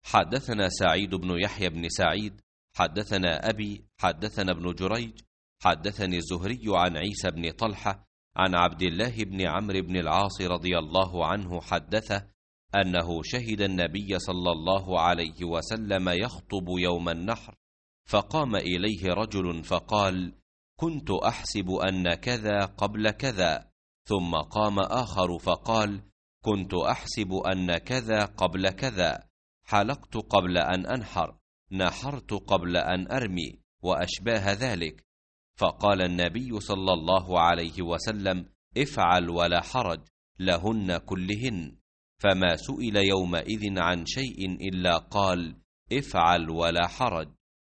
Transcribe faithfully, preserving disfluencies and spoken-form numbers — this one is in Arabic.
حدثنا سعيد بن يحيى بن سعيد حدثنا أبي حدثنا ابن جريج حدثني الزهري عن عيسى بن طلحة عن عبد الله بن عمرو بن العاص رضي الله عنه حدثه أنه شهد النبي صلى الله عليه وسلم يخطب يوم النحر، فقام إليه رجل فقال: كنت أحسب أن كذا قبل كذا. ثم قام آخر فقال: كنت أحسب أن كذا قبل كذا، حلقت قبل أن أنحر، نحرت قبل أن أرمي، وأشباه ذلك. فقال النبي صلى الله عليه وسلم: افعل ولا حرج، لهن كلهن. فما سئل يومئذ عن شيء إلا قال: افعل ولا حرج.